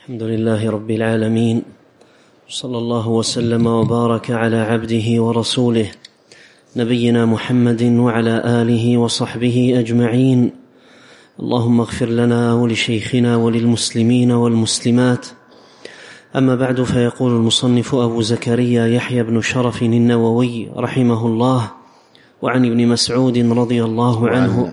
الحمد لله رب العالمين، صلى الله وسلم وبارك على عبده ورسوله نبينا محمد وعلى آله وصحبه أجمعين. اللهم اغفر لنا ولشيخنا وللمسلمين والمسلمات. أما بعد، فيقول المصنف أبو زكريا يحيى بن شرف النووي رحمه الله: وعن ابن مسعود رضي الله عنه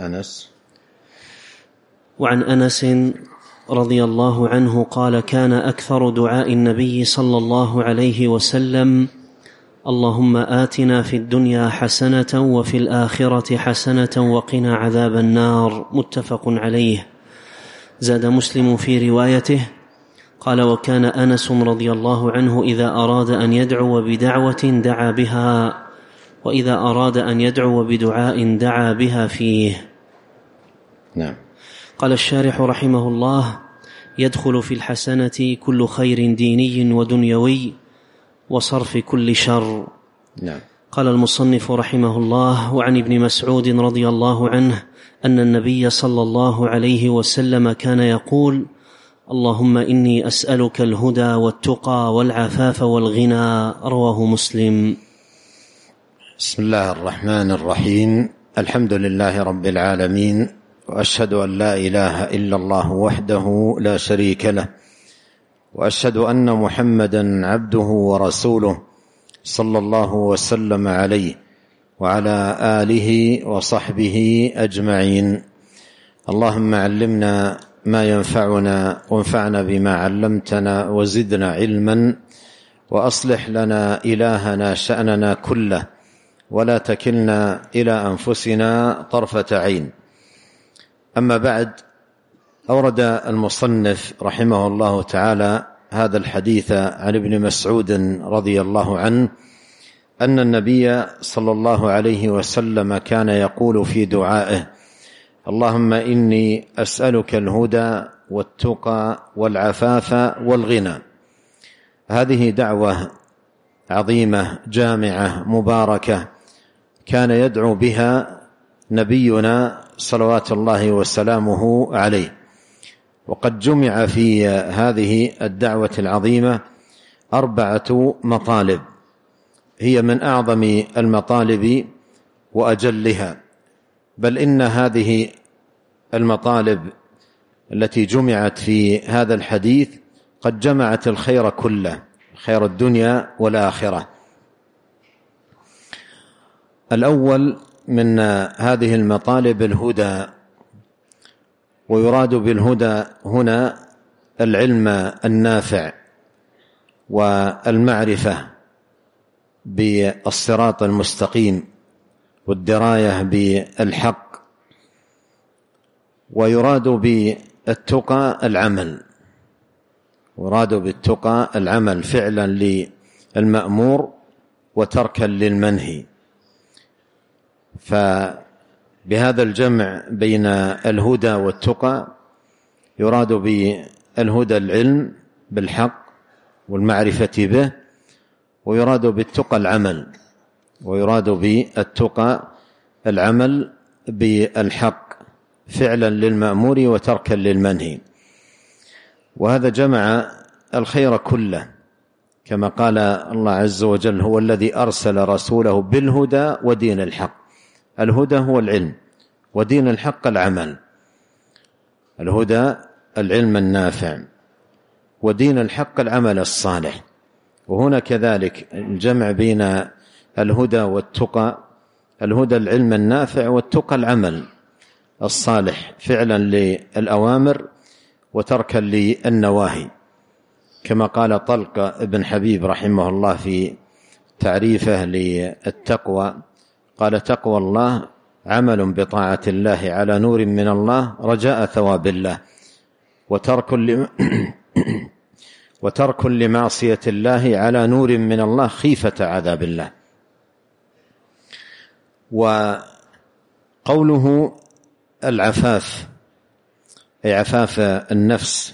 وعن أنس رضي الله عنه قال: كان أكثر دعاء النبي صلى الله عليه وسلم: اللهم آتنا في الدنيا حسنة وفي الآخرة حسنة وقنا عذاب النار. متفق عليه. زاد مسلم في روايته قال: وكان أنس رضي الله عنه إذا أراد أن يدعو بدعوة دعا بها، وإذا أراد أن يدعو بدعاء دعا بها فيه. نعم. قال الشارح رحمه الله: يدخل في الحسنة كل خير ديني ودنيوي وصرف كل شر. نعم. قال المصنف رحمه الله: وعن ابن مسعود رضي الله عنه أن النبي صلى الله عليه وسلم كان يقول: اللهم إني أسألك الهدى والتقى والعفاف والغنى. رواه مسلم. بسم الله الرحمن الرحيم. الحمد لله رب العالمين، وأشهد أن لا إله إلا الله وحده لا شريك له، وأشهد أن محمدا عبده ورسوله صلى الله وسلم عليه وعلى آله وصحبه أجمعين. اللهم علمنا ما ينفعنا وانفعنا بما علمتنا وزدنا علما، وأصلح لنا إلهنا شأننا كله، ولا تكلنا إلى أنفسنا طرفة عين. أما بعد، أورد المصنف رحمه الله تعالى هذا الحديث عن ابن مسعود رضي الله عنه أن النبي صلى الله عليه وسلم كان يقول في دعائه: اللهم إني أسألك الهدى والتقى والعفاف والغنى. هذه دعوة عظيمة جامعة مباركة كان يدعو بها نبينا صلوات الله وسلامه عليه. وقد جمع في هذه الدعوة العظيمة 4 مطالب هي من أعظم المطالب وأجلها، بل إن هذه المطالب التي جمعت في هذا الحديث قد جمعت الخير كله، خير الدنيا والآخرة. الأول من هذه المطالب الهدى، ويراد بالهدى هنا العلم النافع والمعرفة بالصراط المستقيم والدراية بالحق. ويراد بالتقى العمل، يراد بالتقى العمل فعلا للمأمور وتركا للمنهي. فبهذا الجمع بين الهدى والتقى يراد بالهدى العلم بالحق والمعرفة به، ويراد بالتقى العمل، ويراد بالتقى العمل بالحق فعلا للمأمور وتركا للمنهي. وهذا جمع الخير كله، كما قال الله عز وجل: هو الذي أرسل رسوله بالهدى ودين الحق. الهدى هو العلم، ودين الحق العمل. الهدى العلم النافع، ودين الحق العمل الصالح. وهنا كذلك الجمع بين الهدى والتقى: الهدى العلم النافع، والتقى العمل الصالح فعلا للأوامر وتركا للنواهي. كما قال طلق بن حبيب رحمه الله في تعريفه للتقوى، قال: تقوى الله عمل بطاعة الله على نور من الله رجاء ثواب الله، وترك لمعصية الله على نور من الله خيفة عذاب الله. وقوله العفاف أي عفاف النفس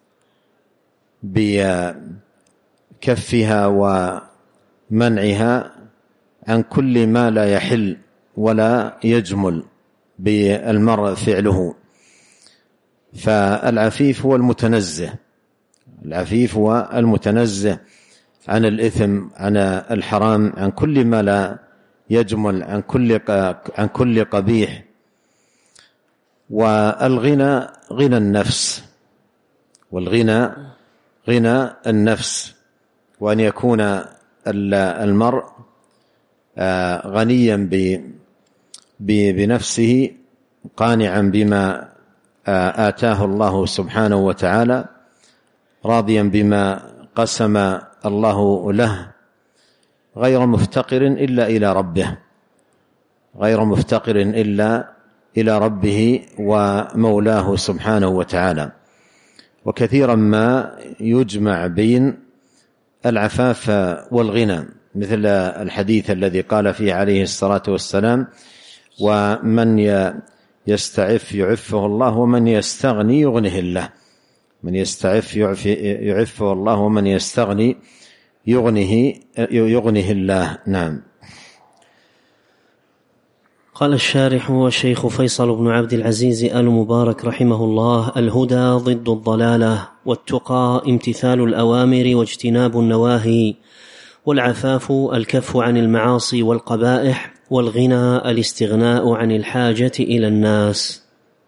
بكفها ومنعها عن كل ما لا يحل ولا يجمل بالمرء فعله. فالعفيف هو المتنزه العفيف هو المتنزه عن الإثم، عن الحرام، عن كل ما لا يجمل، عن كل قبيح. والغنى غنى النفس، والغنى غنى النفس، وأن يكون المرء غنيا بنفسه قانعا بما آتاه الله سبحانه وتعالى، راضيا بما قسم الله له، غير مفتقر إلا إلى ربه، غير مفتقر إلا إلى ربه ومولاه سبحانه وتعالى. وكثيرا ما يجمع بين العفاف والغنى، مثل الحديث الذي قال فيه عليه الصلاة والسلام: ومن يستعف يعفه الله، ومن يستغني يغنه الله. من يستعف يعفه الله، ومن يستغني يغنه الله. نعم. قال الشارح والشيخ فيصل بن عبد العزيز آل مبارك رحمه الله: الهدى ضد الضلالة، والتقى امتثال الأوامر واجتناب النواهي، والعفاف الكف عن المعاصي والقبائح، والغنى الاستغناء عن الحاجة إلى الناس.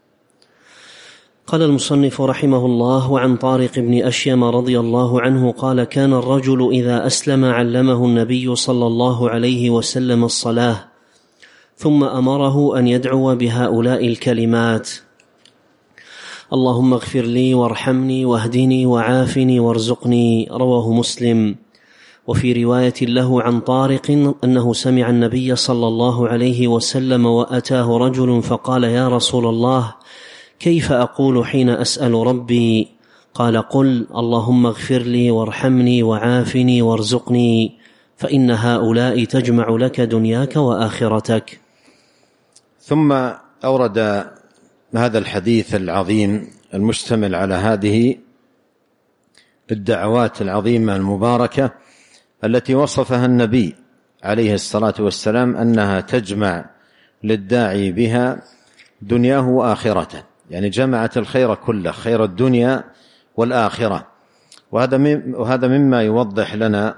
قال المصنف رحمه الله: وعن طارق بن أشيم رضي الله عنه قال: كان الرجل إذا أسلم علمه النبي صلى الله عليه وسلم الصلاة، ثم أمره أن يدعو بهؤلاء الكلمات: اللهم اغفر لي وارحمني واهدني وعافني وارزقني. رواه مسلم. وفي رواية له عن طارق أنه سمع النبي صلى الله عليه وسلم وأتاه رجل فقال: يا رسول الله، كيف أقول حين أسأل ربي؟ قال: قل اللهم اغفر لي وارحمني وعافني وارزقني، فإن هؤلاء تجمع لك دنياك وآخرتك. ثم أورد هذا الحديث العظيم المشتمل على هذه الدعوات العظيمة المباركة التي وصفها النبي عليه الصلاة والسلام أنها تجمع للداعي بها دنياه وآخرته، يعني جمعت الخير كله، خير الدنيا والآخرة. وهذا مما يوضح لنا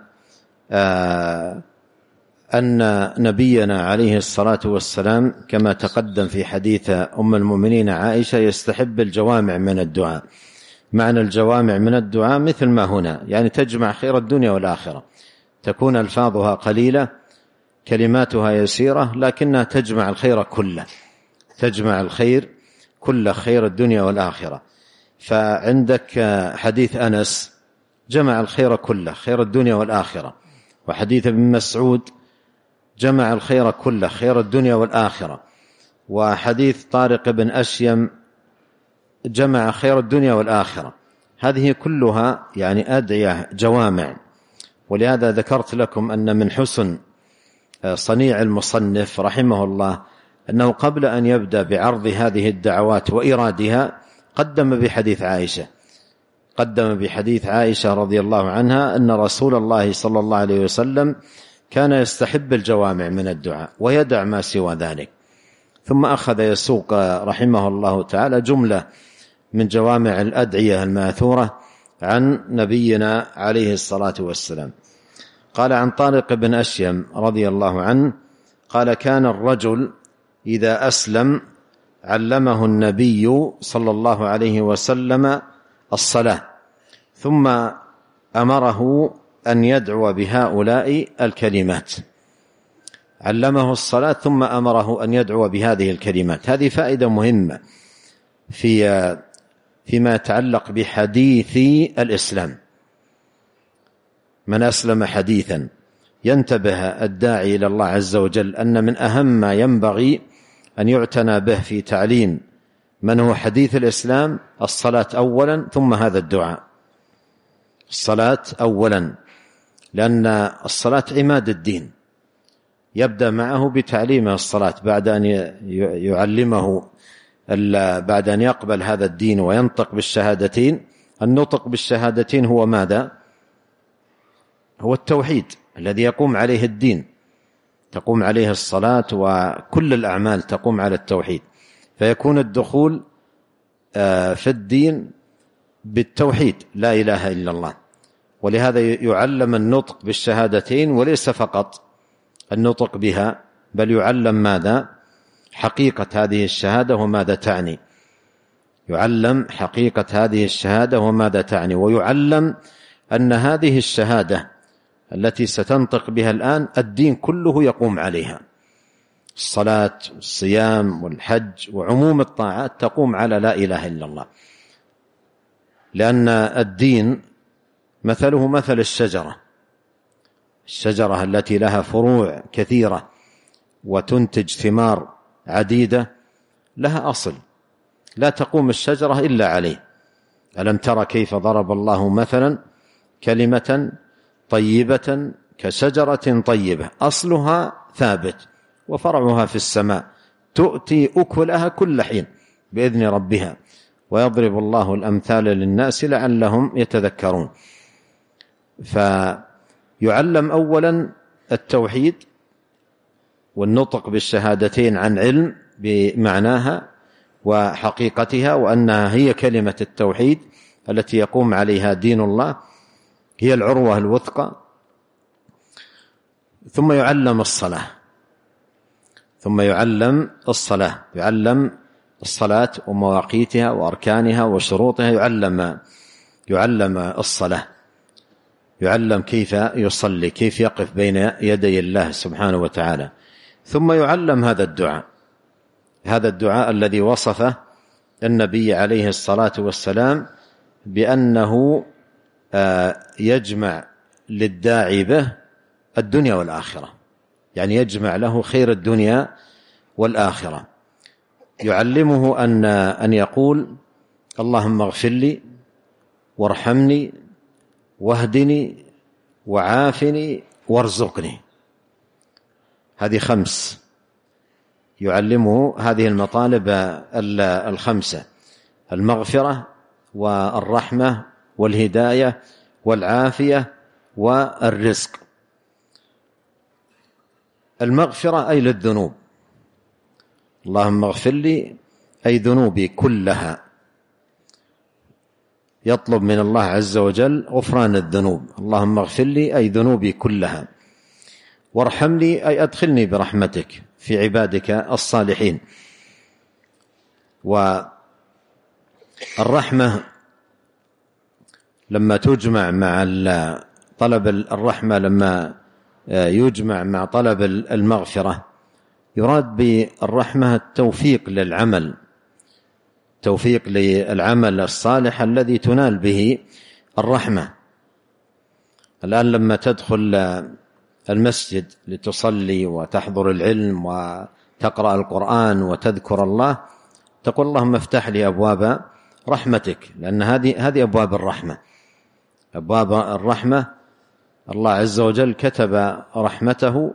أن نبينا عليه الصلاة والسلام كما تقدم في حديث أم المؤمنين عائشة يستحب الجوامع من الدعاء. معنى الجوامع من الدعاء مثل ما هنا، يعني تجمع خير الدنيا والآخرة، تكون ألفاظها قليلة، كلماتها يسيرة، لكنها تجمع الخير كله، تجمع الخير كل خير الدنيا والآخرة. فعندك حديث أنس جمع الخير كله، خير الدنيا والآخرة، وحديث ابن مسعود جمع الخير كله، خير الدنيا والآخرة، وحديث طارق بن أشيم جمع خير الدنيا والآخرة. هذه كلها يعني أدعية جوامع. ولهذا ذكرت لكم أن من حسن صنيع المصنف رحمه الله أنه قبل أن يبدأ بعرض هذه الدعوات وإرادها قدم بحديث عائشة رضي الله عنها أن رسول الله صلى الله عليه وسلم كان يستحب الجوامع من الدعاء ويدع ما سوى ذلك. ثم أخذ يسوق رحمه الله تعالى جملة من جوامع الأدعية الماثورة عن نبينا عليه الصلاة والسلام. قال عن طارق بن أشيم رضي الله عنه قال: كان الرجل إذا أسلم علمه النبي صلى الله عليه وسلم الصلاة، ثم أمره أن يدعو بهؤلاء الكلمات. علمه الصلاة ثم أمره أن يدعو بهذه الكلمات. هذه فائدة مهمة فيما يتعلق بحديث الإسلام. من أسلم حديثا ينتبه الداعي إلى الله عز وجل أن من أهم ما ينبغي أن يعتنى به في تعليم من هو حديث الإسلام الصلاة أولا، ثم هذا الدعاء. الصلاة أولا، لأن الصلاة عماد الدين، يبدأ معه بتعليمه الصلاة بعد أن يعلمه، بعد أن يقبل هذا الدين وينطق بالشهادتين. النطق بالشهادتين هو ماذا؟ هو التوحيد الذي يقوم عليه الدين، تقوم عليه الصلاة وكل الأعمال تقوم على التوحيد، فيكون الدخول في الدين بالتوحيد لا إله إلا الله. ولهذا يعلم النطق بالشهادتين، وليس فقط النطق بها، بل يعلم ماذا؟ حقيقة هذه الشهادة وماذا تعني. يعلم حقيقة هذه الشهادة وماذا تعني، ويعلم أن هذه الشهادة التي ستنطق بها الآن الدين كله يقوم عليها. الصلاة والصيام والحج وعموم الطاعات تقوم على لا إله إلا الله، لأن الدين مثله مثل الشجرة التي لها فروع كثيرة وتنتج ثمار عديدة، لها أصل لا تقوم الشجرة إلا عليه. ألم تر كيف ضرب الله مثلا كلمة طيبة كشجرة طيبة أصلها ثابت وفرعها في السماء تؤتي أكلها كل حين بإذن ربها ويضرب الله الأمثال للناس لعلهم يتذكرون. فيعلم أولا التوحيد والنطق بالشهادتين عن علم بمعناها وحقيقتها، وأنها هي كلمة التوحيد التي يقوم عليها دين الله، هي العروة الوثقى. ثم يعلم الصلاة ومواقيتها وأركانها وشروطها، يعلم الصلاة، يعلم كيف يصلي، كيف يقف بين يدي الله سبحانه وتعالى. ثم يعلم هذا الدعاء الذي وصفه النبي عليه الصلاة والسلام بأنه يجمع للداعي به الدنيا والآخرة، يعني يجمع له خير الدنيا والآخرة. يعلمه أن يقول اللهم اغفر لي وارحمني واهدني وعافني وارزقني. هذه 5، يعلمه هذه المطالب 5: المغفرة والرحمة والهداية والعافية والرزق. المغفرة أي للذنوب، اللهم اغفر لي أي ذنوبي كلها، يطلب من الله عز وجل غفران الذنوب، اللهم اغفر لي أي ذنوبي كلها. وارحمني أي أدخلني برحمتك في عبادك الصالحين. والرحمة لما تجمع مع طلب الرحمة، لما يجمع مع طلب المغفرة، يراد بالرحمة التوفيق للعمل، توفيق للعمل الصالح الذي تنال به الرحمة. الآن لما تدخل المسجد لتصلي وتحضر العلم وتقرأ القرآن وتذكر الله، تقول اللهم افتح لي أبواب رحمتك، لأن هذه أبواب الرحمة. أبواب الرحمة الله عز وجل كتب رحمته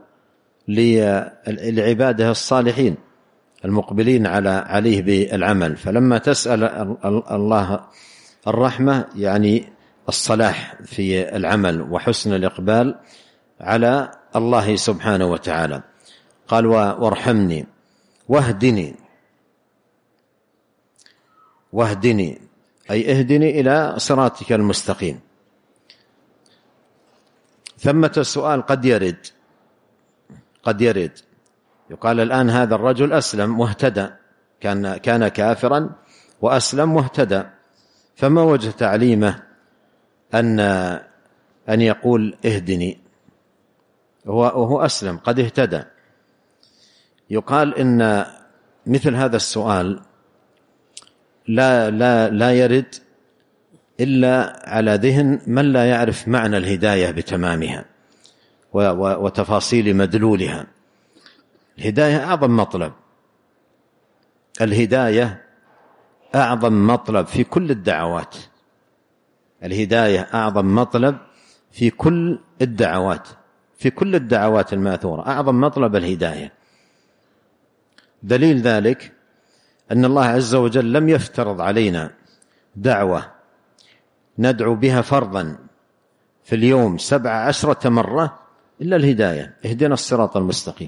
لعباده الصالحين المقبلين عليه بالعمل. فلما تسأل الله الرحمة يعني الصلاح في العمل وحسن الإقبال على الله سبحانه وتعالى. قال وارحمني واهدني أي اهدني إلى صراطك المستقيم. ثمة السؤال قد يرد يقال الآن هذا الرجل أسلم واهتدى، كان كافرا وأسلم واهتدى، فما وجه تعليمه أن يقول اهدني وهو أسلم قد اهتدى؟ يقال إن مثل هذا السؤال لا يرد إلا على ذهن من لا يعرف معنى الهداية بتمامها وتفاصيل مدلولها. الهداية أعظم مطلب، الهداية أعظم مطلب في كل الدعوات، الهداية أعظم مطلب في كل الدعوات، في كل الدعوات الماثورة أعظم مطلب الهداية. دليل ذلك أن الله عز وجل لم يفترض علينا دعوة ندعو بها فرضا في اليوم 17 مرة إلا الهداية، اهدنا الصراط المستقيم.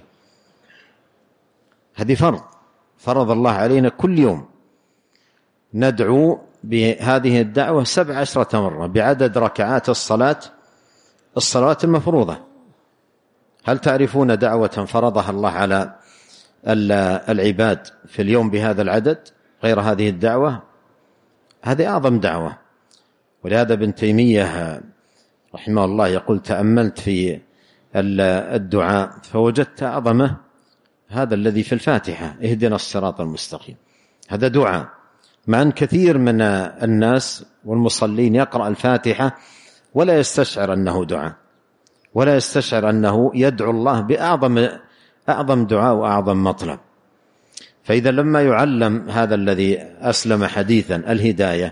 هذه فرض الله علينا كل يوم ندعو بهذه الدعوة 17 مرة بعدد ركعات الصلوات المفروضة. هل تعرفون دعوة فرضها الله على العباد في اليوم بهذا العدد غير هذه الدعوة؟ هذه أعظم دعوة. ولهذا ابن تيمية رحمه الله يقول: تأملت في الدعاء فوجدت أعظمه هذا الذي في الفاتحة: اهدنا الصراط المستقيم. هذا دعاء، مع أن كثير من الناس والمصلين يقرأ الفاتحة ولا يستشعر أنه دعاء، ولا يستشعر أنه يدعو الله بأعظم دعاء وأعظم مطلب. فإذا لما يعلم هذا الذي أسلم حديثا الهداية،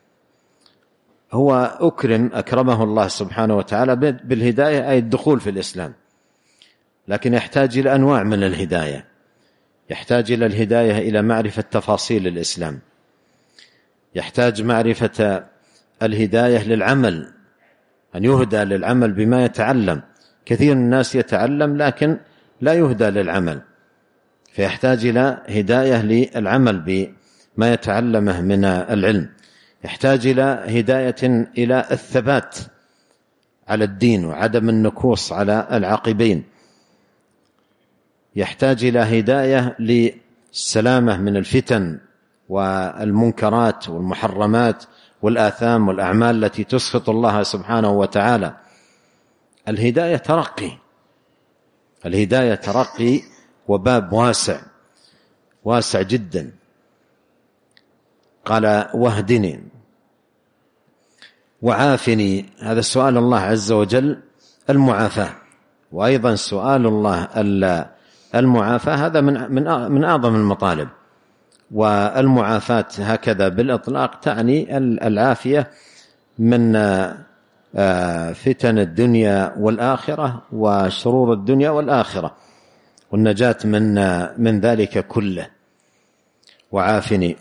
هو أكرمه الله سبحانه وتعالى بالهداية، أي الدخول في الإسلام، لكن يحتاج إلى أنواع من الهداية. يحتاج إلى الهداية إلى معرفة تفاصيل الإسلام، يحتاج معرفة الهداية للعمل، أن يهدى للعمل بما يتعلم. كثير من الناس يتعلم لكن لا يهدى للعمل، فيحتاج إلى هداية للعمل بما يتعلمه من العلم. يحتاج إلى هداية إلى الثبات على الدين وعدم النكوص على العاقبين. يحتاج إلى هداية للسلامة من الفتن والمنكرات والمحرمات والآثام والأعمال التي تسخط الله سبحانه وتعالى. الهداية ترقي وباب واسع جدا. قال: واهدني وعافني. هذا سؤال الله عز وجل المعافاة، وأيضا سؤال الله المعافاة هذا من أعظم المطالب. والمعافاة هكذا بالإطلاق تعني العافية من فتن الدنيا والآخرة وشرور الدنيا والآخرة، والنجاة من ذلك كله. وعافني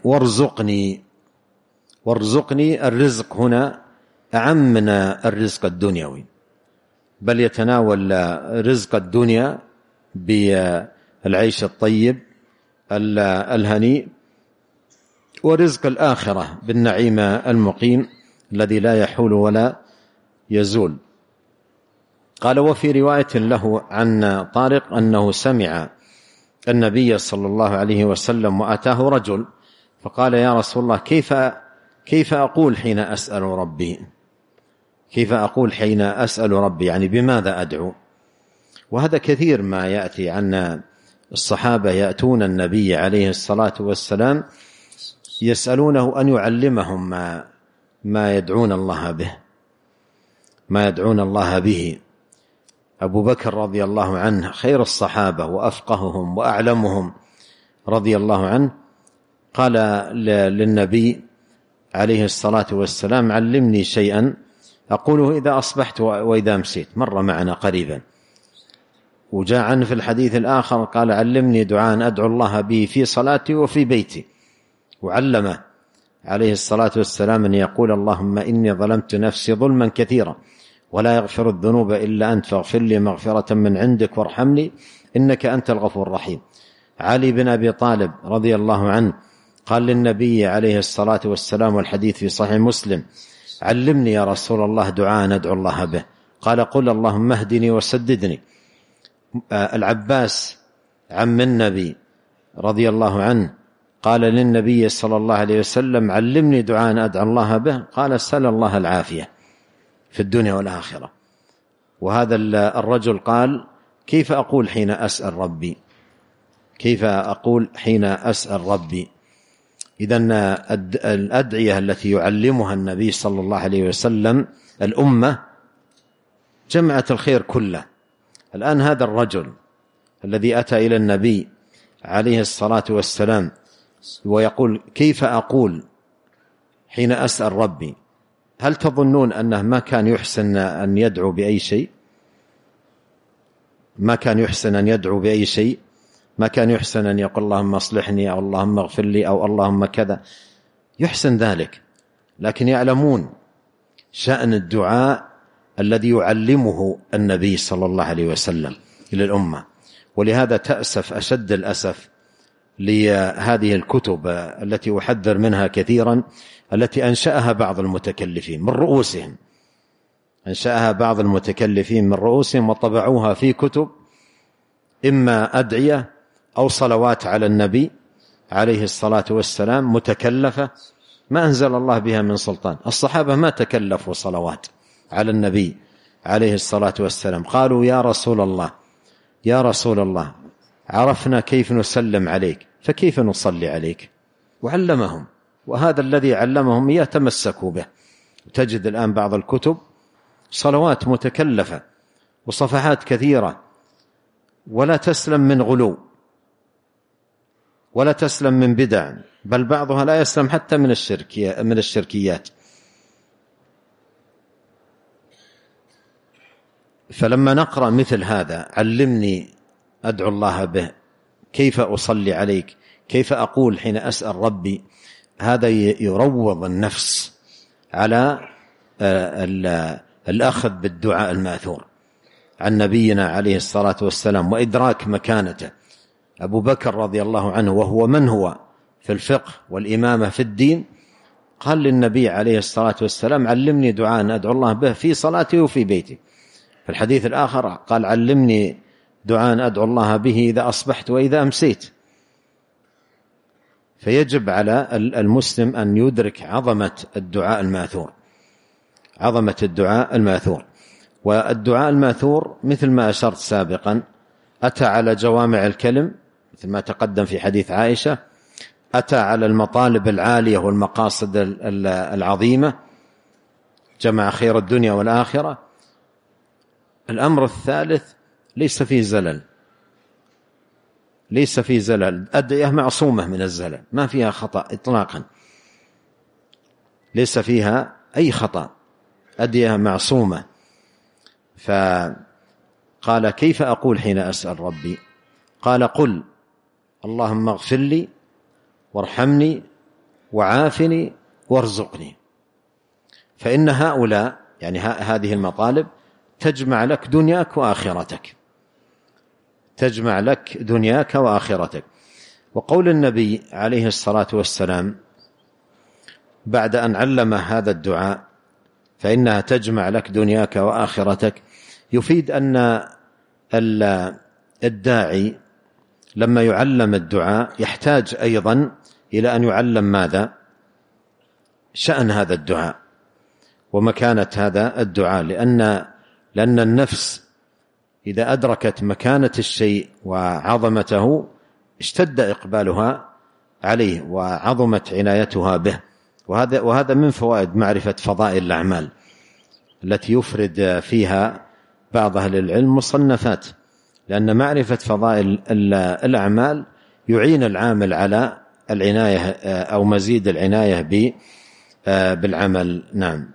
وارزقني. الرزق هنا أعم من الرزق الدنيوي، بل يتناول رزق الدنيا بالعيش الطيب الهنيء، ورزق الآخرة بالنعيم المقيم الذي لا يحول ولا يزول. قال: وفي رواية له عن طارق أنه سمع النبي صلى الله عليه وسلم وأتاه رجل فقال: يا رسول الله، كيف أقول حين أسأل ربي؟ كيف أقول حين أسأل ربي؟ يعني بماذا أدعو؟ وهذا كثير ما يأتي عن الصحابة، يأتون النبي عليه الصلاة والسلام يسألونه أن يعلمهم ما يدعون الله به. أبو بكر رضي الله عنه خير الصحابة وأفقههم وأعلمهم رضي الله عنه، قال للنبي عليه الصلاة والسلام: علمني شيئا أقوله إذا أصبحت وإذا أمسيت. مر معنا قريبا. وجاء عنه في الحديث الآخر قال: علمني دعاء أدعو الله به في صلاتي وفي بيتي. وعلم عليه الصلاة والسلام أن يقول: اللهم إني ظلمت نفسي ظلما كثيرا ولا يغفر الذنوب إلا أنت، فاغفر لي مغفرة من عندك وارحمني إنك أنت الغفور الرحيم. علي بن أبي طالب رضي الله عنه قال للنبي عليه الصلاة والسلام، والحديث في صحيح مسلم: علمني يا رسول الله دعاء ندعو الله به. قال: قل اللهم اهدني وسددني. العباس عم النبي رضي الله عنه قال للنبي صلى الله عليه وسلم: علمني دعاء أدعو الله به. قال: سل الله العافية في الدنيا والآخرة. وهذا الرجل قال: كيف أقول حين أسأل ربي؟ كيف أقول حين أسأل ربي؟ إذن الأدعية التي يعلمها النبي صلى الله عليه وسلم الأمة جمعت الخير كله. الآن هذا الرجل الذي أتى إلى النبي عليه الصلاة والسلام ويقول: كيف أقول حين أسأل ربي؟ هل تظنون أنه ما كان يحسن أن يدعو بأي شيء؟ ما كان يحسن أن يدعو بأي شيء، ما كان يحسن أن يقول اللهم اصلحني أو اللهم اغفر لي أو اللهم كذا، يحسن ذلك، لكن يعلمون شأن الدعاء الذي يعلمه النبي صلى الله عليه وسلم إلى الأمة. ولهذا تأسف أشد الأسف لهذه الكتب التي أحذر منها كثيرا، التي أنشأها بعض المتكلفين من رؤوسهم، أنشأها بعض المتكلفين من رؤوسهم وطبعوها في كتب، إما أدعية أو صلوات على النبي عليه الصلاة والسلام متكلفة ما أنزل الله بها من سلطان. الصحابة ما تكلفوا صلوات على النبي عليه الصلاة والسلام، قالوا يا رسول الله يا رسول الله عرفنا كيف نسلم عليك فكيف نصلي عليك، وعلمهم، وهذا الذي علمهم يتمسكوا به. تجد الآن بعض الكتب صلوات متكلفة وصفحات كثيرة، ولا تسلم من غلو ولا تسلم من بدع، بل بعضها لا يسلم حتى من الشركيات. فلما نقرأ مثل هذا علمني أدعو الله به، كيف أصلي عليك، كيف أقول حين أسأل ربي، هذا يروض النفس على الأخذ بالدعاء الماثور عن نبينا عليه الصلاة والسلام وإدراك مكانته. أبو بكر رضي الله عنه وهو من هو في الفقه والإمامة في الدين قال للنبي عليه الصلاة والسلام علمني دعاء أدعو الله به في صلاتي وفي بيتي. في الحديث الآخر قال علمني دعاء أدعو الله به إذا أصبحت وإذا أمسيت. فيجب على المسلم أن يدرك عظمة الدعاء الماثور، عظمة الدعاء الماثور. والدعاء الماثور مثل ما أشرت سابقا أتى على جوامع الكلم مثل ما تقدم في حديث عائشة، أتى على المطالب العالية والمقاصد العظيمة، جمع خير الدنيا والآخرة. الأمر الثالث ليس فيه زلل، ليس فيه زلل، أدعية معصومة من الزلل، ما فيها خطأ إطلاقا، ليس فيها أي خطأ، أدعية معصومة. فقال كيف أقول حين أسأل ربي؟ قال قل اللهم اغفر لي وارحمني وعافني وارزقني، فإن هؤلاء يعني هذه المطالب تجمع لك دنياك وآخرتك، تجمع لك دنياك وآخرتك. وقول النبي عليه الصلاة والسلام بعد أن علم هذا الدعاء فإنها تجمع لك دنياك وآخرتك، يفيد أن الداعي لما يعلم الدعاء يحتاج أيضا إلى أن يعلم ماذا؟ شأن هذا الدعاء ومكانة هذا الدعاء، لأن النفس إذا أدركت مكانة الشيء وعظمته اشتد إقبالها عليه وعظمت عنايتها به. وهذا من فوائد معرفة فضائل الأعمال التي يفرد فيها بعض أهل العلم مصنفات، لأن معرفة فضائل الأعمال يعين العامل على العناية أو مزيد العناية بالعمل. نعم.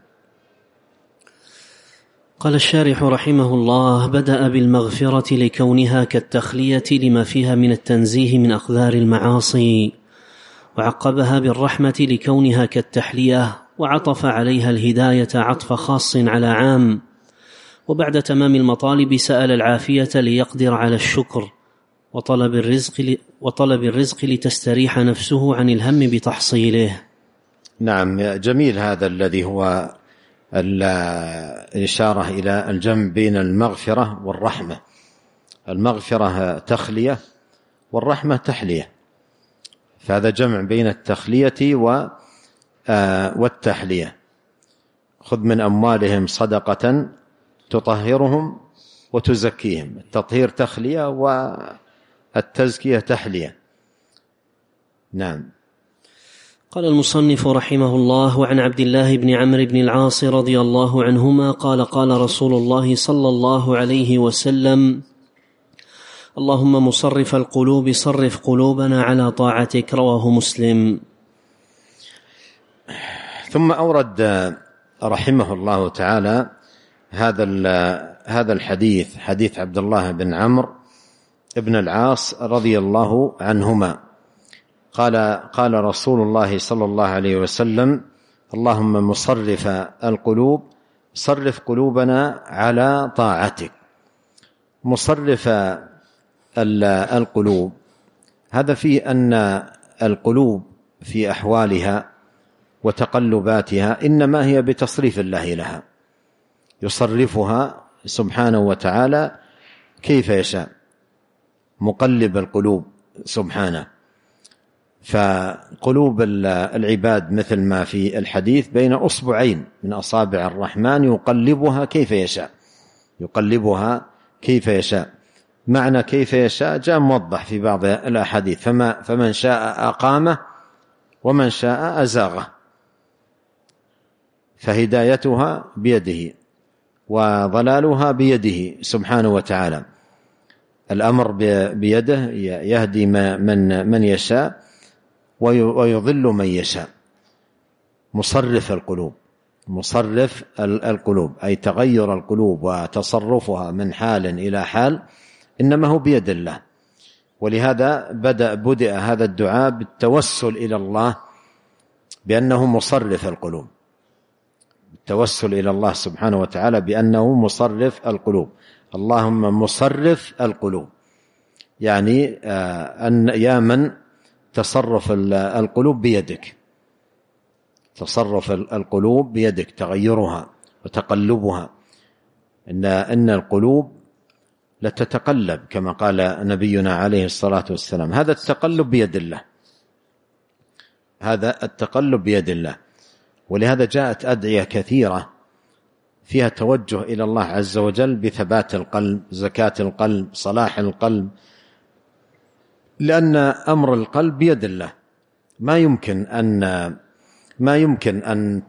قال الشارح رحمه الله: بدأ بالمغفرة لكونها كالتخلية لما فيها من التنزيه من أقدار المعاصي، وعقبها بالرحمة لكونها كالتحلية، وعطف عليها الهداية عطف خاص على عام. وبعد تمام المطالب سأل العافية ليقدر على الشكر وطلب الرزق لتستريح نفسه عن الهم بتحصيله. نعم، جميل هذا الذي هو الإشارة إلى الجمع بين المغفرة والرحمة. المغفرة تخلية والرحمة تحلية، فهذا جمع بين التخلية والتحلية. خذ من أموالهم صدقة تطهرهم وتزكيهم. التطهير تخلية والتزكية تحلية. نعم. قال المصنف رحمه الله: وعن عبد الله بن عمرو بن العاص رضي الله عنهما قال: قال رسول الله صلى الله عليه وسلم: اللهم مصرف القلوب صرف قلوبنا على طاعتك. رواه مسلم. ثم أورد رحمه الله تعالى هذا الحديث، حديث عبد الله بن عمرو بن العاص رضي الله عنهما قال رسول الله صلى الله عليه وسلم: اللهم مصرف القلوب صرف قلوبنا على طاعتك. مصرف القلوب هذا فيه أن القلوب في أحوالها وتقلباتها إنما هي بتصريف الله لها، يصرفها سبحانه وتعالى كيف يشاء، مقلب القلوب سبحانه. فقلوب العباد مثل ما في الحديث بين أصبعين من أصابع الرحمن يقلبها كيف يشاء، يقلبها كيف يشاء. معنى كيف يشاء جاء موضح في بعض الأحاديث، فمن شاء أقامه ومن شاء أزاغه، فهدايتها بيده وضلالها بيده سبحانه وتعالى. الأمر بيده، يهدي من يشاء ويضل من يشاء. مصرف القلوب، مصرف القلوب أي تغير القلوب وتصرفها من حال إلى حال إنما هو بيد الله. ولهذا بدأ هذا الدعاء بالتوسل إلى الله بأنه مصرف القلوب، التوسل إلى الله سبحانه وتعالى بأنه مصرف القلوب. اللهم مصرف القلوب، يعني أن يا من تصرف القلوب بيدك، تصرف القلوب بيدك، تغيرها وتقلبها. إن القلوب لتتقلب كما قال نبينا عليه الصلاة والسلام. هذا التقلب بيد الله، هذا التقلب بيد الله. ولهذا جاءت أدعية كثيرة فيها توجه إلى الله عز وجل بثبات القلب، زكاة القلب، صلاح القلب، لأن أمر القلب بيد الله. ما يمكن أن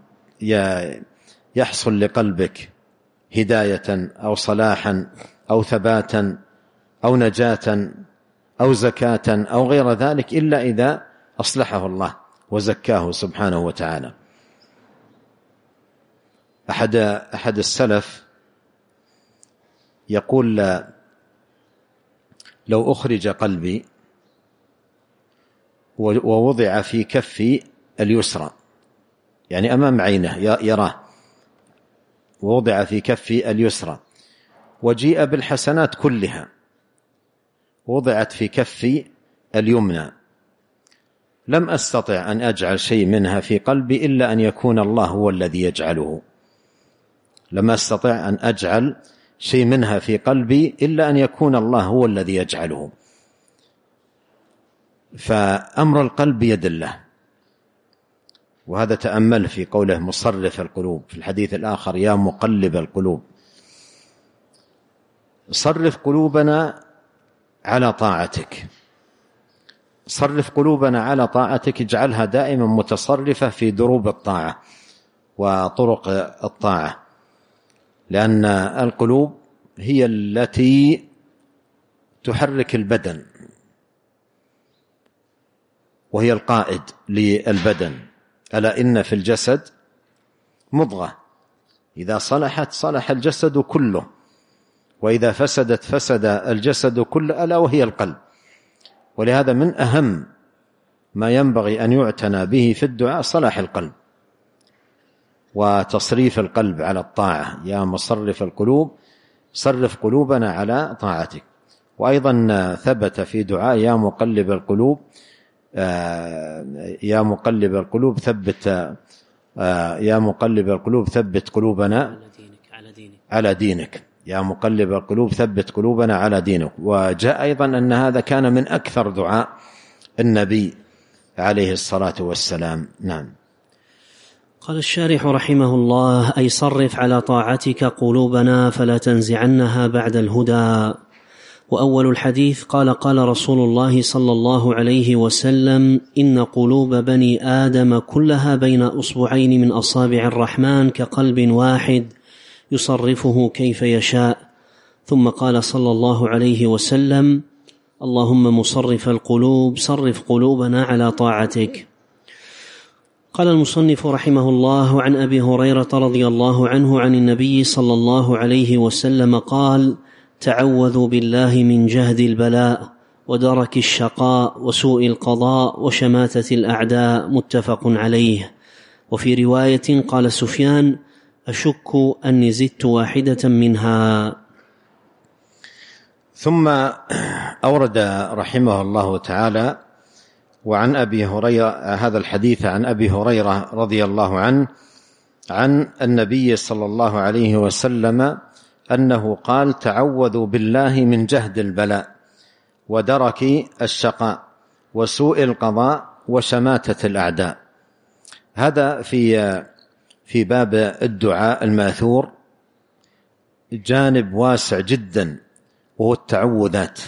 يحصل لقلبك هداية أو صلاحا أو ثباتا أو نجاة أو زكاة أو غير ذلك إلا إذا أصلحه الله وزكاه سبحانه وتعالى. أحد السلف يقول: لو أخرج قلبي ووضع في كفي اليسرى، يعني أمام عينه يراه، ووضع في كفي اليسرى، وجيء بالحسنات كلها وضعت في كفي اليمنى، لم أستطع أن أجعل شيء منها في قلبي إلا أن يكون الله هو الذي يجعله. لم أستطع أن أجعل شيء منها في قلبي إلا أن يكون الله هو الذي يجعله. فأمر القلب بيد الله. وهذا تأمل في قوله مصرف القلوب في الحديث الآخر: يا مقلب القلوب. صرف قلوبنا على طاعتك، صرف قلوبنا على طاعتك، اجعلها دائما متصرفة في دروب الطاعة وطرق الطاعة، لأن القلوب هي التي تحرك البدن، وهي القائد للبدن. ألا إن في الجسد مضغة إذا صلحت صلح الجسد كله، وإذا فسدت فسد الجسد كله، ألا وهي القلب. ولهذا من أهم ما ينبغي أن يعتنى به في الدعاء صلاح القلب وتصريف القلب على الطاعة. يا مصرف القلوب صرف قلوبنا على طاعتك. وأيضا ثبت في دعاء يا مقلب القلوب، يا مقلب القلوب ثبت، يا مقلب القلوب ثبت قلوبنا على دينك، يا مقلب القلوب ثبت قلوبنا على دينك. وجاء أيضا أن هذا كان من أكثر دعاء النبي عليه الصلاة والسلام. نعم. قال الشارح رحمه الله: أي صرف على طاعتك قلوبنا فلا تنزعنها بعد الهدى. وأول الحديث قال: قال رسول الله صلى الله عليه وسلم: إن قلوب بني آدم كلها بين أصبعين من أصابع الرحمن كقلب واحد يصرفه كيف يشاء. ثم قال صلى الله عليه وسلم: اللهم مصرف القلوب صرف قلوبنا على طاعتك. قال المصنف رحمه الله: عن أبي هريرة رضي الله عنه عن النبي صلى الله عليه وسلم قال: تعوذوا بالله من جهد البلاء ودرك الشقاء وسوء القضاء وشماتة الأعداء. متفق عليه. وفي رواية قال سفيان: أشك أني زدت واحدة منها. ثم أورد رحمه الله تعالى وعن أبي هريرة هذا الحديث عن أبي هريرة رضي الله عنه عن النبي صلى الله عليه وسلم أنه قال: تعوذوا بالله من جهد البلاء ودرك الشقاء وسوء القضاء وشماتة الأعداء. هذا في باب الدعاء الماثور جانب واسع جدا، وهو التعوذات.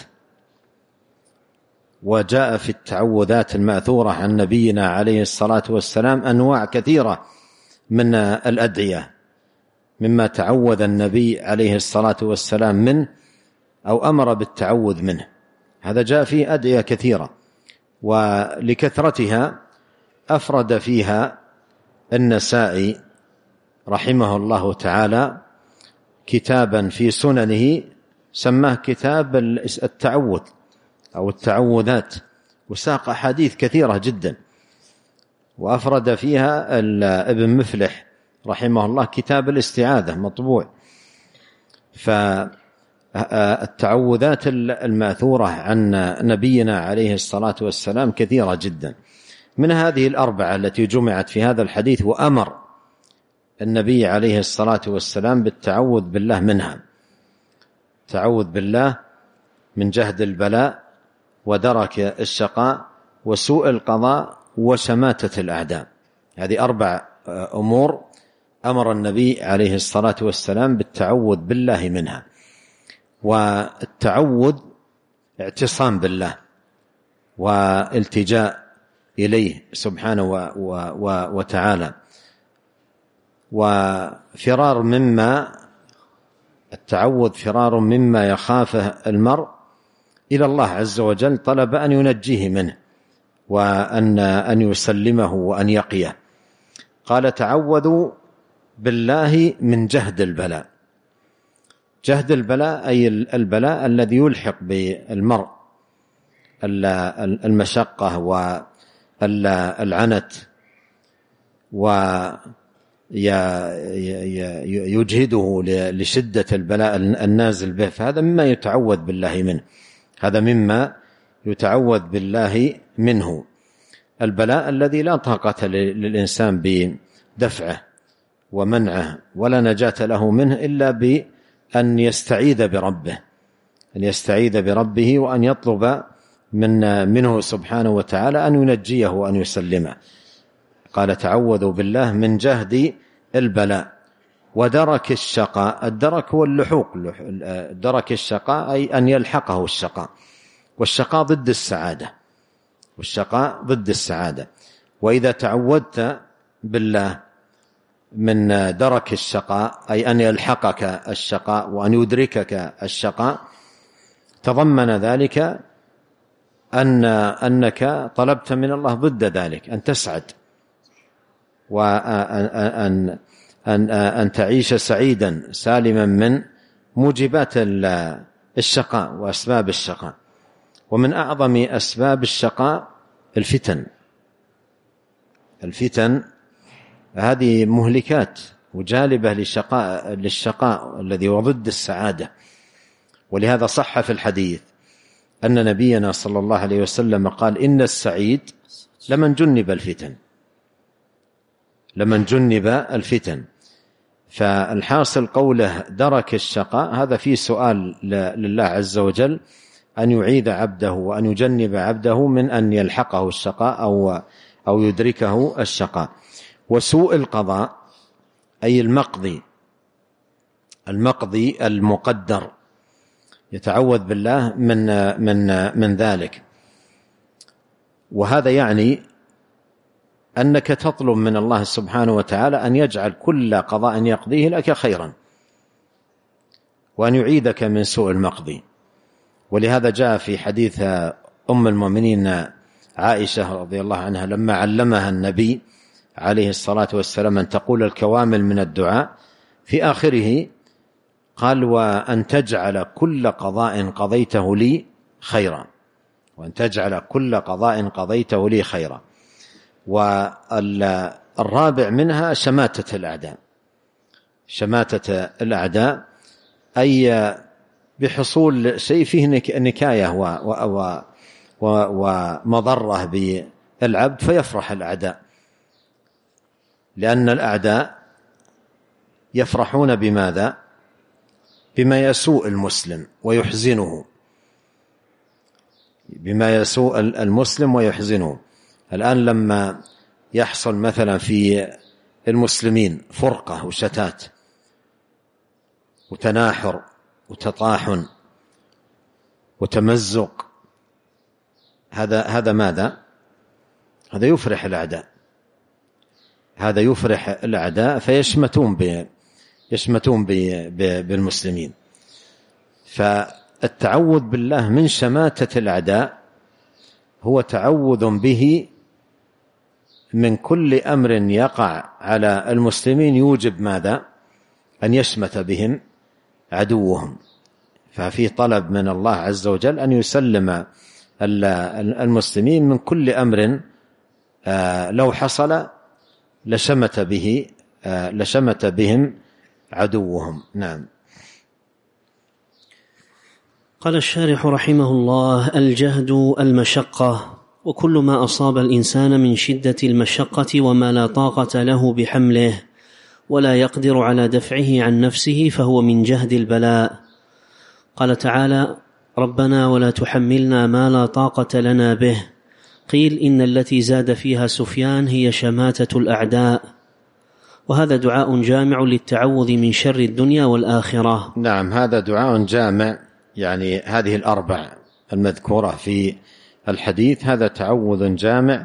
وجاء في التعوذات الماثورة عن نبينا عليه الصلاة والسلام أنواع كثيرة من الأدعية، مما تعوذ النبي عليه الصلاة والسلام منه أو أمر بالتعوذ منه. هذا جاء فيه أدعية كثيرة، ولكثرتها أفرد فيها النسائي رحمه الله تعالى كتابا في سننه سماه كتاب التعوذ أو التعوذات، وساق أحاديث كثيرة جدا. وأفرد فيها ابن مفلح رحمه الله كتاب الاستعاذة مطبوع. فالتعوذات الماثورة عن نبينا عليه الصلاة والسلام كثيرة جدا. من هذه الأربعة التي جمعت في هذا الحديث وأمر النبي عليه الصلاة والسلام بالتعوذ بالله منها: تعوذ بالله من جهد البلاء ودرك الشقاء وسوء القضاء وشماتة الأعداء. هذه 4 أمور أمر النبي عليه الصلاة والسلام بالتعوذ بالله منها. والتعوذ اعتصام بالله والتجاء إليه سبحانه وتعالى، وفرار مما التعوذ فرار مما يخافه المرء إلى الله عز وجل، طلب أن ينجيه منه وأن يسلمه وأن يقيه. قال: تعوذوا بالله من جهد البلاء. جهد البلاء أي البلاء الذي يلحق بالمرء المشقة والعنت ويجهده لشدة البلاء النازل به، فهذا مما يتعوذ بالله منه. هذا مما يتعوذ بالله منه، البلاء الذي لا طاقة للإنسان بدفعه ومنعه ولا نجاة له منه إلا بأن يستعيذ بربه، أن يستعيذ بربه وأن يطلب منه سبحانه وتعالى أن ينجيه وأن يسلمه. قال: تعوذوا بالله من جهد البلاء ودرك الشقاء. الدرك هو اللحوق، درك الشقاء أي أن يلحقه الشقاء، والشقاء ضد السعادة، والشقاء ضد السعادة. وإذا تعوذت بالله من درك الشقاء أي أن يلحقك الشقاء وأن يدركك الشقاء، تضمن ذلك أنك طلبت من الله ضد ذلك، أن تسعد وأن تعيش سعيدا سالما من موجبات الشقاء وأسباب الشقاء. ومن أعظم أسباب الشقاء الفتن هذه مهلكات وجالبة للشقاء الذي هو ضد السعادة. ولهذا صح في الحديث أن نبينا صلى الله عليه وسلم قال: إن السعيد لمن جنب الفتن. فالحاصل قوله درك الشقاء هذا فيه سؤال لله عز وجل أن يعيذ عبده وأن يجنب عبده من أن يلحقه الشقاء أو يدركه الشقاء. وسوء القضاء أي المقضي المقدر، يتعوذ بالله من ذلك. وهذا يعني أنك تطلب من الله سبحانه وتعالى أن يجعل كل قضاء يقضيه لك خيرا، وأن يعيذك من سوء المقضي. ولهذا جاء في حديث أم المؤمنين عائشة رضي الله عنها لما علمها النبي عليه الصلاة والسلام أن تقول الكوامل من الدعاء، في آخره قال: وأن تجعل كل قضاء قضيته لي خيرا، وأن تجعل كل قضاء قضيته لي خيرا. والرابع منها شماتة الأعداء. شماتة الأعداء أي بحصول شيء فيه نكاية ومضرة بالعبد فيفرح الأعداء، لأن الأعداء يفرحون بماذا؟ بما يسوء المسلم ويحزنه، بما يسوء المسلم ويحزنه. الآن لما يحصل مثلا في المسلمين فرقة وشتات وتناحر وتطاحن وتمزق، هذا ماذا؟ هذا يفرح الأعداء، هذا يفرح الأعداء فيشمتون بالمسلمين. فالتعوذ بالله من شماتة الأعداء هو تعوذ به من كل أمر يقع على المسلمين يوجب ماذا؟ أن يشمت بهم عدوهم. ففي طلب من الله عز وجل أن يسلم المسلمين من كل أمر لو حصل لشمت بهم عدوهم. نعم. قال الشارح رحمه الله: الجهد المشقة، وكل ما أصاب الإنسان من شدة المشقة وما لا طاقة له بحمله ولا يقدر على دفعه عن نفسه فهو من جهد البلاء. قال تعالى: ربنا ولا تحملنا ما لا طاقة لنا به. قيل إن التي زاد فيها سفيان هي شماتة الأعداء، وهذا دعاء جامع للتعوذ من شر الدنيا والآخرة. نعم، هذا دعاء جامع، يعني هذه الأربع المذكورة في الحديث هذا تعوذ جامع،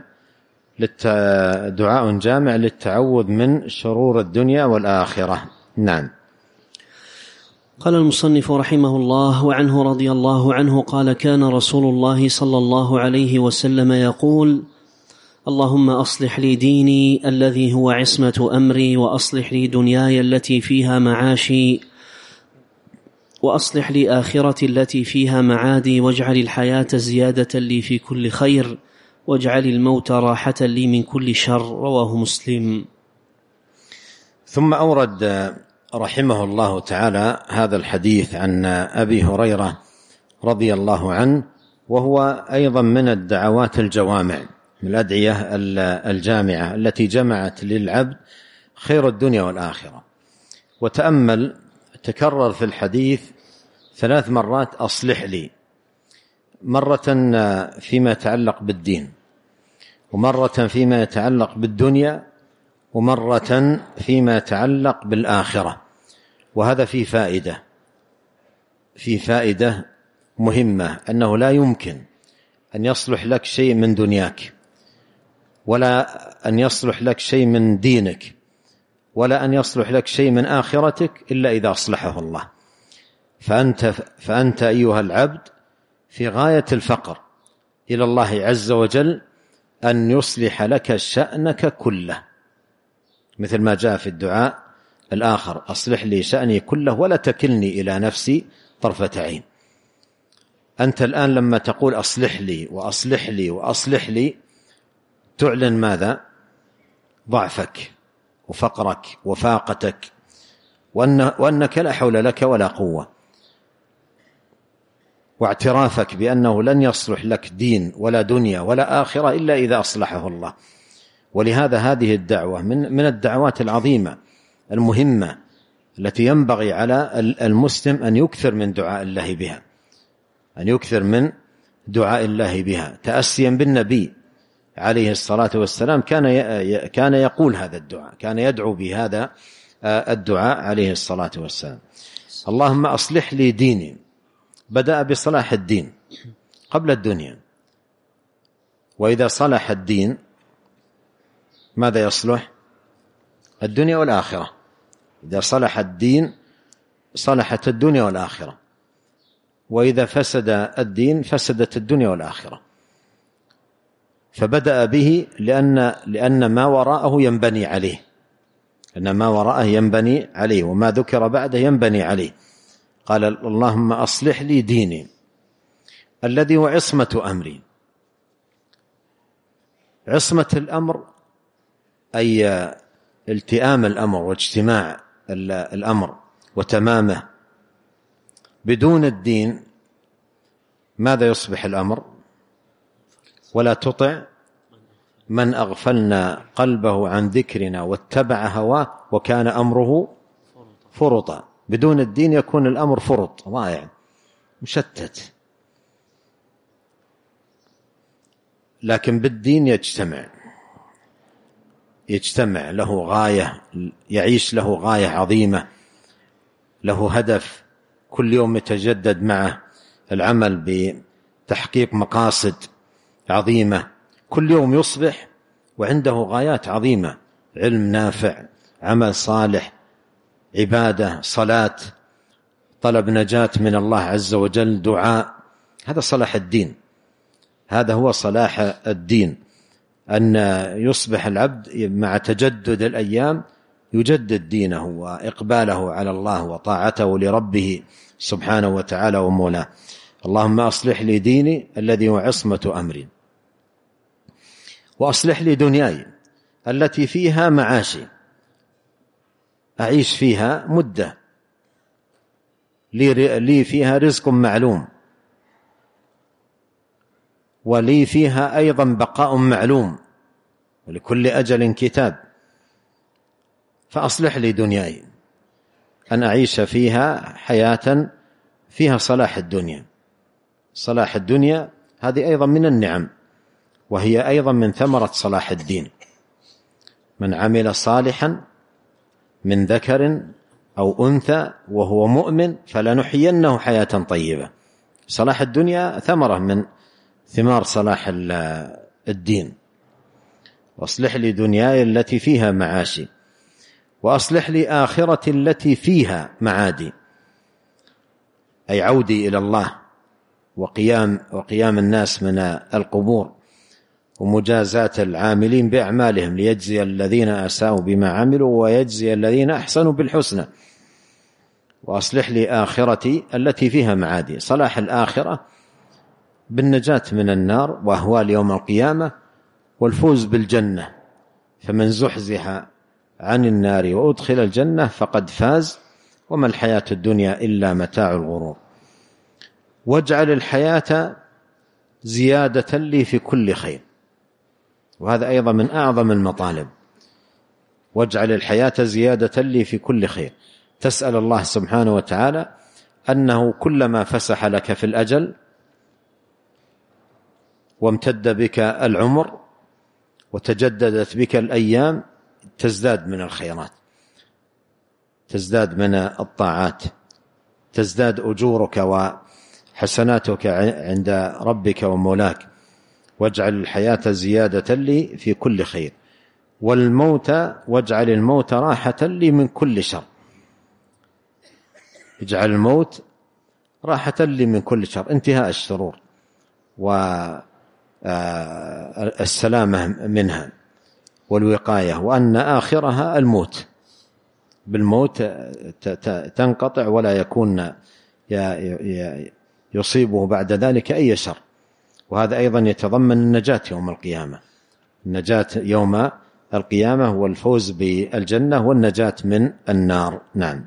دعاء جامع للتعوذ من شرور الدنيا والآخرة. نعم. قال المصنف رحمه الله: وعنه رضي الله عنه قال: كان رسول الله صلى الله عليه وسلم يقول: اللهم أصلح لي ديني الذي هو عصمة أمري، وأصلح لي دنياي التي فيها معاشي، وأصلح لي آخرتي التي فيها معادي، واجعل الحياة زيادة لي في كل خير، واجعل الموت راحة لي من كل شر. رواه مسلم. ثم أورد رحمه الله تعالى هذا الحديث عن أبي هريرة رضي الله عنه، وهو أيضا من الدعوات الجوامع، من الأدعية الجامعة التي جمعت للعبد خير الدنيا والآخرة. وتأمل تكرر في الحديث 3 مرات أصلح لي، مرة فيما يتعلق بالدين، ومرة فيما يتعلق بالدنيا، ومرة فيما يتعلق بالآخرة. وهذا في فائدة مهمة، أنه لا يمكن أن يصلح لك شيء من دنياك، ولا أن يصلح لك شيء من دينك، ولا أن يصلح لك شيء من آخرتك إلا إذا أصلحه الله. فأنت أيها العبد في غاية الفقر إلى الله عز وجل أن يصلح لك شأنك كله، مثل ما جاء في الدعاء الآخر: أصلح لي شأني كله ولا تكلني إلى نفسي طرفة عين. أنت الآن لما تقول أصلح لي وأصلح لي وأصلح لي، تعلن ماذا؟ ضعفك وفقرك وفاقتك، وأنك لا حول لك ولا قوة، واعترافك بأنه لن يصلح لك دين ولا دنيا ولا آخرة إلا إذا أصلحه الله. ولهذا هذه الدعوة من الدعوات العظيمة المهمة التي ينبغي على المسلم أن يكثر من دعاء الله بها، أن يكثر من دعاء الله بها، تأسيا بالنبي عليه الصلاة والسلام. كان يقول هذا الدعاء، كان يدعو بهذا الدعاء عليه الصلاة والسلام: اللهم أصلح لي ديني. بدأ بصلاح الدين قبل الدنيا، وإذا صلح الدين ماذا يصلح؟ الدنيا والآخرة. إذا صلح الدين صلحت الدنيا والآخرة، وإذا فسد الدين فسدت الدنيا والآخرة. فبدأ به لأن ما وراءه ينبني عليه، لأن ما وراءه ينبني عليه، وما ذكر بعده ينبني عليه. قال: اللهم أصلح لي ديني الذي هو عصمة أمري. عصمة الأمر أي التئام الأمر واجتماع الأمر وتمامه بدون الدين ماذا يصبح الأمر؟ ولا تطع من أغفلنا قلبه عن ذكرنا واتبع هواه وكان أمره فرطا. بدون الدين يكون الأمر فرط، ضائع، مشتت. لكن بالدين يجتمع له غاية، يعيش له غاية عظيمة، له هدف كل يوم يتجدد معه العمل بتحقيق مقاصد عظيمة، كل يوم يصبح وعنده غايات عظيمة، علم نافع، عمل صالح، عبادة، صلاة، طلب نجاة من الله عز وجل، دعاء. هذا صلاح الدين، هذا هو صلاح الدين، أن يصبح العبد مع تجدد الأيام يجدد دينه وإقباله على الله وطاعته لربه سبحانه وتعالى ومولاه. اللهم أصلح لي ديني الذي هو عصمة أمري، وأصلح لي دنياي التي فيها معاشي، أعيش فيها مدة، لي فيها رزق معلوم، ولي فيها أيضا بقاء معلوم، ولكل أجل كتاب. فأصلح لي دنياي أن أعيش فيها حياة فيها صلاح الدنيا. صلاح الدنيا هذه أيضا من النعم، وهي أيضا من ثمرة صلاح الدين. من عمل صالحا من ذكر أو أنثى وهو مؤمن فلنحيينه حياة طيبة. صلاح الدنيا ثمرة من ثمار صلاح الدين. واصلح لي دنياي التي فيها معاشي، وأصلح لي آخرتي التي فيها معادي، أي عودي إلى الله وقيام الناس من القبور، ومجازاة العاملين بأعمالهم ليجزي الذين أساءوا بما عملوا ويجزي الذين أحسنوا بالحسنى. وأصلح لي آخرتي التي فيها معادي، صلاح الآخرة بالنجاة من النار وأهوال يوم القيامة والفوز بالجنة، فمن زحزح عن النار وأدخل الجنة فقد فاز، وما الحياة الدنيا إلا متاع الغرور. واجعل الحياة زيادة لي في كل خير، وهذا أيضا من أعظم المطالب. واجعل الحياة زيادة لي في كل خير. تسأل الله سبحانه وتعالى أنه كلما فسح لك في الأجل وامتد بك العمر وتجددت بك الأيام تزداد من الخيرات، تزداد من الطاعات، تزداد أجورك وحسناتك عند ربك ومولاك. واجعل الحياة زيادة لي في كل خير، والموت واجعل الموت راحة لي من كل شر. اجعل الموت راحة لي من كل شر، انتهاء الشرور والسلامة منها والوقاية، وأن آخرها الموت. بالموت تنقطع ولا يكون يصيبه بعد ذلك أي شر. وهذا أيضا يتضمن النجاة يوم القيامة، النجاة يوم القيامة والفوز بالجنة والنجاة من النار. نعم.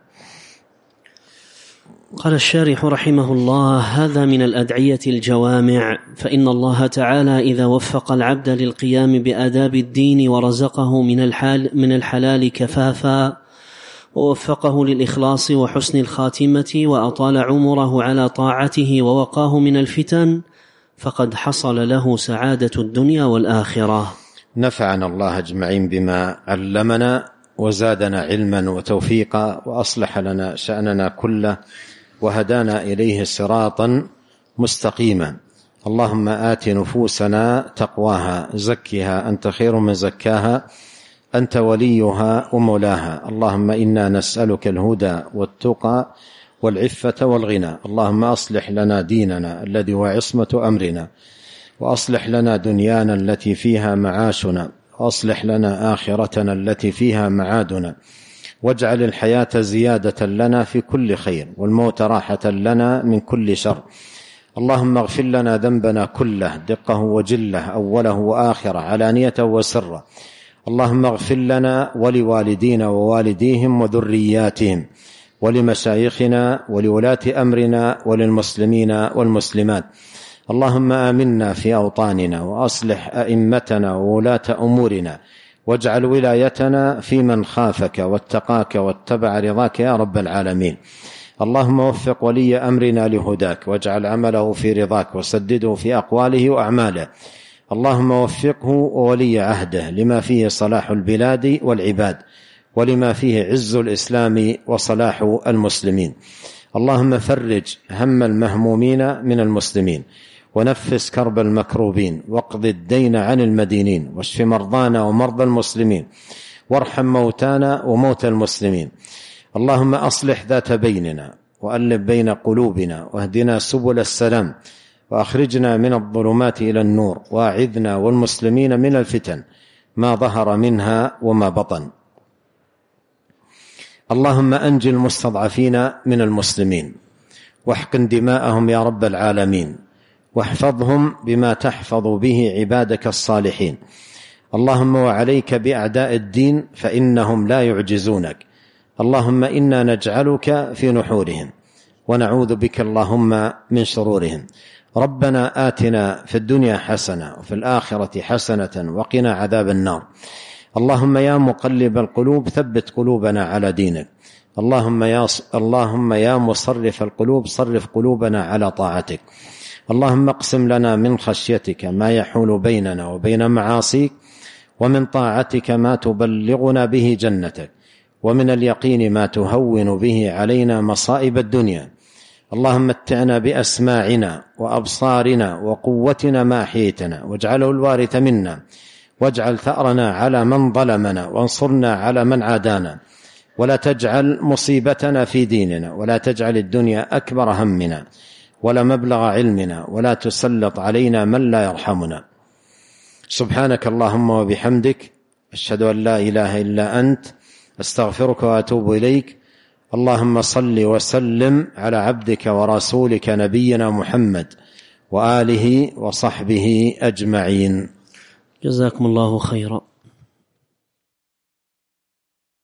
قال الشارح رحمه الله: هذا من الأدعية الجوامع، فإن الله تعالى إذا وفق العبد للقيام بآداب الدين ورزقه من الحلال كفافا، ووفقه للإخلاص وحسن الخاتمة، وأطال عمره على طاعته ووقاه من الفتن، فقد حصل له سعادة الدنيا والآخرة. نفعنا الله أجمعين بما علمنا وزادنا علما وتوفيقا، وأصلح لنا شأننا كله، وهدانا إليه صراطا مستقيما. اللهم آت نفوسنا تقواها، زكها أنت خير من زكاها، أنت وليها ومولاها. اللهم إنا نسألك الهدى والتقى والعفة والغنى. اللهم أصلح لنا ديننا الذي هو عصمة أمرنا، وأصلح لنا دنيانا التي فيها معاشنا، وأصلح لنا آخرتنا التي فيها معادنا. واجعل الحياة زيادة لنا في كل خير، والموت راحة لنا من كل شر. اللهم اغفر لنا ذنبنا كله، دقه وجله، أوله وآخره، علانيته وسره. اللهم اغفر لنا ولوالدينا ووالديهم وذرياتهم ولمشايخنا ولولاة أمرنا وللمسلمين والمسلمات. اللهم آمنا في أوطاننا وأصلح أئمتنا وولاة أمورنا، واجعل ولايتنا في من خافك واتقاك واتبع رضاك يا رب العالمين. اللهم وفق ولي أمرنا لهداك، واجعل عمله في رضاك، وسدده في أقواله وأعماله. اللهم وفقه وولي عهده لما فيه صلاح البلاد والعباد، ولما فيه عز الإسلام وصلاح المسلمين. اللهم فرج هم المهمومين من المسلمين، ونفس كرب المكروبين، واقض الدين عن المدينين، واشف مرضانا ومرضى المسلمين، وارحم موتانا وموتى المسلمين. اللهم أصلح ذات بيننا، وألف بين قلوبنا، واهدنا سبل السلام، وأخرجنا من الظلمات إلى النور، وأعذنا والمسلمين من الفتن ما ظهر منها وما بطن. اللهم أنج المستضعفين من المسلمين، واحقن دماءهم يا رب العالمين، واحفظهم بما تحفظ به عبادك الصالحين. اللهم وعليك بأعداء الدين فإنهم لا يعجزونك. اللهم إنا نجعلك في نحورهم، ونعوذ بك اللهم من شرورهم. ربنا آتنا في الدنيا حسنة وفي الآخرة حسنة وقنا عذاب النار. اللهم يا مقلب القلوب ثبت قلوبنا على دينك. اللهم يا مصرف القلوب صرف قلوبنا على طاعتك. اللهم اقسم لنا من خشيتك ما يحول بيننا وبين معاصيك، ومن طاعتك ما تبلغنا به جنتك، ومن اليقين ما تهون به علينا مصائب الدنيا. اللهم متعنا بأسماعنا وأبصارنا وقوتنا ما أحييتنا، واجعله الوارث منا، واجعل ثأرنا على من ظلمنا، وانصرنا على من عادانا، ولا تجعل مصيبتنا في ديننا، ولا تجعل الدنيا أكبر همنا ولا مبلغ علمنا، ولا تسلط علينا من لا يرحمنا. سبحانك اللهم وبحمدك، أشهد أن لا إله إلا أنت، أستغفرك وأتوب إليك. اللهم صل وسلم على عبدك ورسولك نبينا محمد وآله وصحبه أجمعين. جزاكم الله خيرا.